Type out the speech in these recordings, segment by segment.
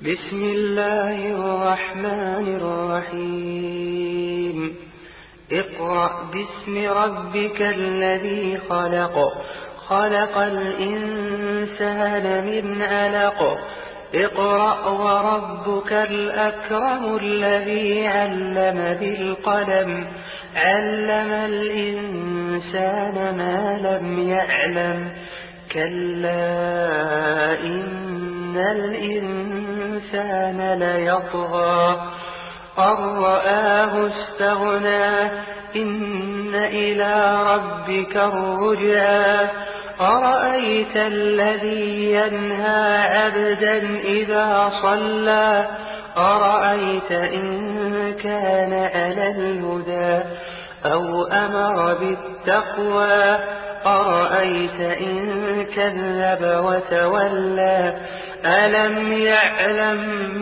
بسم الله الرحمن الرحيم اقرأ باسم ربك الذي خلق خلق الإنسان من علق اقرأ وربك الأكرم الذي علم بالقلم علم الإنسان ما لم يعلم كلا إن الإنسان ليطغى أن رآه استغنى إن إلى ربك الرجعى أرأيت الذي ينهى عبدا إذا صلى أرأيت إن كان على الهدى أو أمر بالتقوى أرأيت إن كذب وتولى ألم يعلم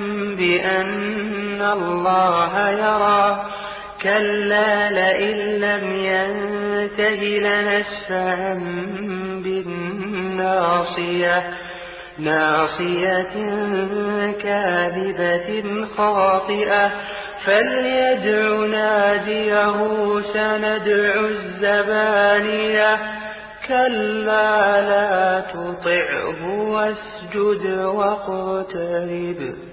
بأن الله يرى كلا لئن لم ينته لنسفعا بالناصية ناصية كاذبة خاطئة فليدع ناديه سندع الزبانية كلا لا تطعه واسجد واقترب